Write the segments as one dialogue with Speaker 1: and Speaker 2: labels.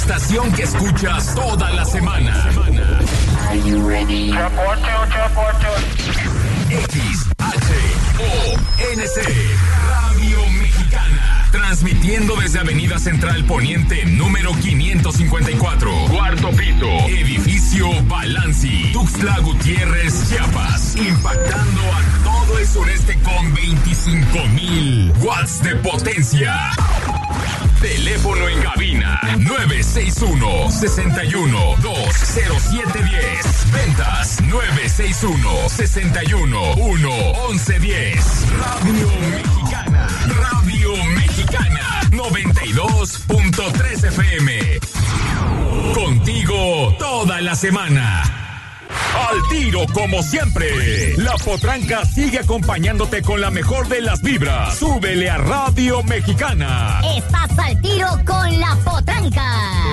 Speaker 1: estación que escuchas toda la semana.
Speaker 2: Are you ready?
Speaker 1: XHONC Radio Mexicana. Transmitiendo desde Avenida Central Poniente, número 554. Cuarto piso. Edificio Balanci. Tuxtla Gutiérrez, Chiapas. Impactando a todo el sureste con 25,000 watts de potencia. Teléfono en cabina 961-61-20710. Ventas 961-61-1-1110. Radio Mexicana. Radio Mexicana 92.3 FM. Contigo toda la semana. Al tiro como siempre. La Potranca sigue acompañándote con la mejor de las vibras. Súbele a Radio Mexicana.
Speaker 3: Estás al tiro con la Potranca.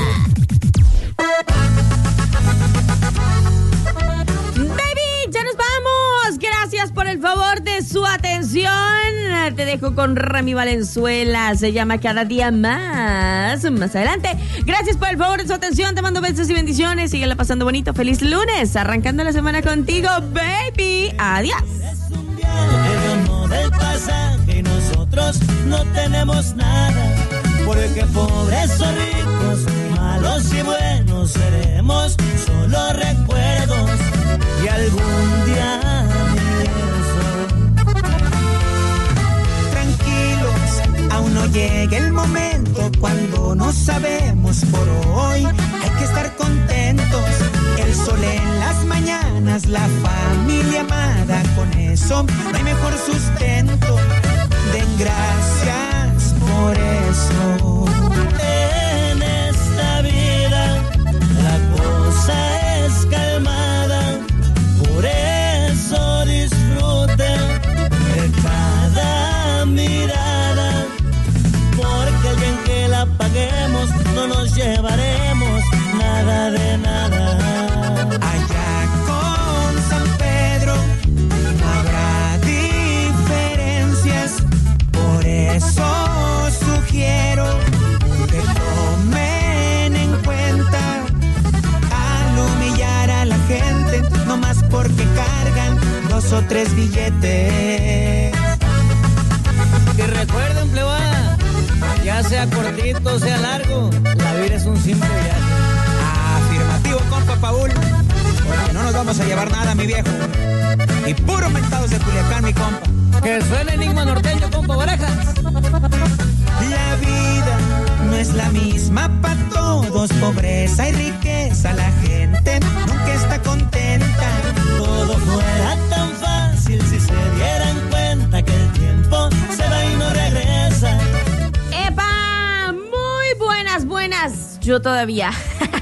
Speaker 3: Baby, ya nos vamos. Gracias por el favor de su atención. Te dejo con Remy Valenzuela. Se llama Cada Día Más. Más adelante. Gracias por el favor de su atención. Te mando besos y bendiciones. Síguela pasando bonito. Feliz lunes. Arrancando la semana contigo, baby. Adiós.
Speaker 4: Es un viaje del pasaje y nosotros no tenemos nada. Porque pobres o ricos, malos y buenos seremos solo recuerdos. Y algún día aún no llega el momento cuando no sabemos por hoy. Hay que estar contentos. El sol en las mañanas, la familia amada, con eso no hay mejor sustento. Den gracias por eso. En esta vida la cosa es calmada, por eso disfruten de cada mirada. Porque el día en que la paguemos no nos llevaremos nada de nada. Allá con San Pedro no habrá diferencias. Por eso sugiero que tomen en cuenta al humillar a la gente, no más porque cargan 2 o 3 billetes. Que recuerden, plebada, ya sea cortito, sea largo, la vida es un simple viaje. Afirmativo, compa Paul, porque no nos vamos a llevar nada, mi viejo. Y puros mentados de Culiacán, mi compa. Que suene enigma norteño, compa Barajas. La vida no es la misma para todos, pobreza y riqueza. La gente nunca está contenta. Todo fuera tan fácil si se dieran cuenta que el tiempo se va y no regresa.
Speaker 3: ¡Epa! Muy buenas. Yo todavía.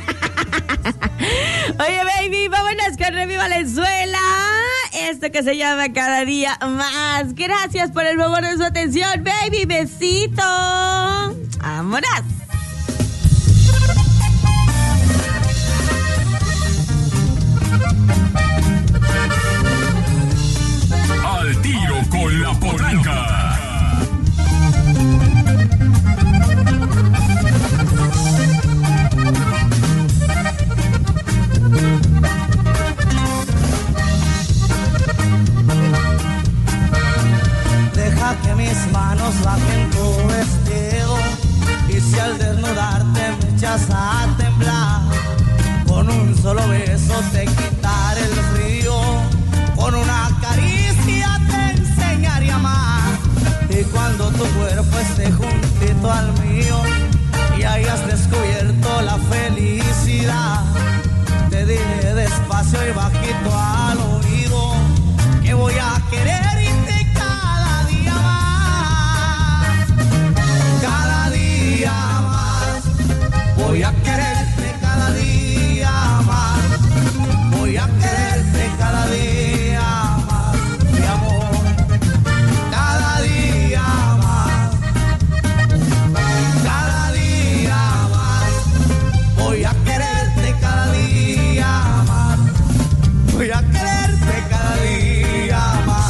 Speaker 3: Oye, baby, vámonos con Remy Valenzuela. Esto que se llama Cada Día Más. Gracias por el favor de su atención, baby. Besito. ¡Vámonos!
Speaker 1: Al tiro con la Potranca.
Speaker 4: Deja que mis manos bajen tu vestido, y si al desnudarte me echas a temblar, con un solo beso te quitaré el frío, con una caricia te enseñaré a amar. Y cuando tu cuerpo esté juntito al mío y hayas descubierto la felicidad, te diré despacio y bajito al oído que voy a quererte cada día más. Cada día más voy a quererte cada día más. Voy a quererte cada día más, mi amor. Cada día más. Cada día más. Voy a quererte cada día más. Voy a quererte cada día más.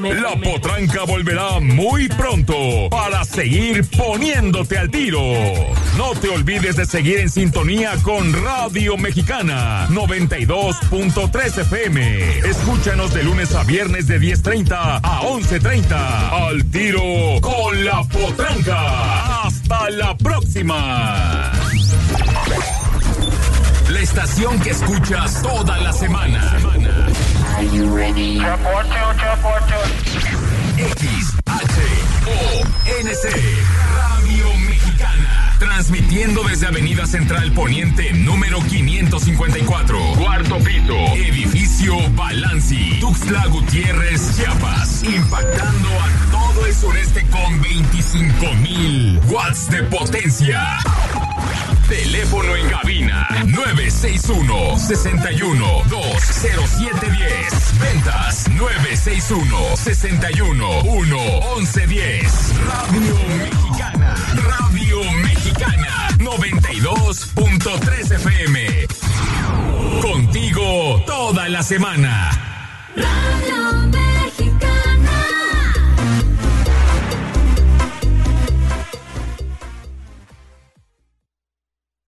Speaker 1: La Potranca volverá muy pronto para seguir poniéndote al tiro. No te olvides de seguir en sintonía con Radio Mexicana 92.3 FM. Escúchanos de lunes a viernes de 10:30 a 11:30. Al tiro con La Potranca. Hasta la próxima. La estación que escuchas toda la semana.
Speaker 2: Are you ready?
Speaker 1: XHONC Radio Mexicana. Transmitiendo desde Avenida Central Poniente número 554. Cuarto piso. Edificio Balanci. Tuxtla Gutiérrez, Chiapas. Impactando a todo el sureste con 25,000 watts de potencia. Teléfono en cabina 961-61-20710. Ventas 961-61-1-1110. Radio Mexicana. Radio Mexicana 92.3 FM. Contigo toda la semana.
Speaker 5: Radio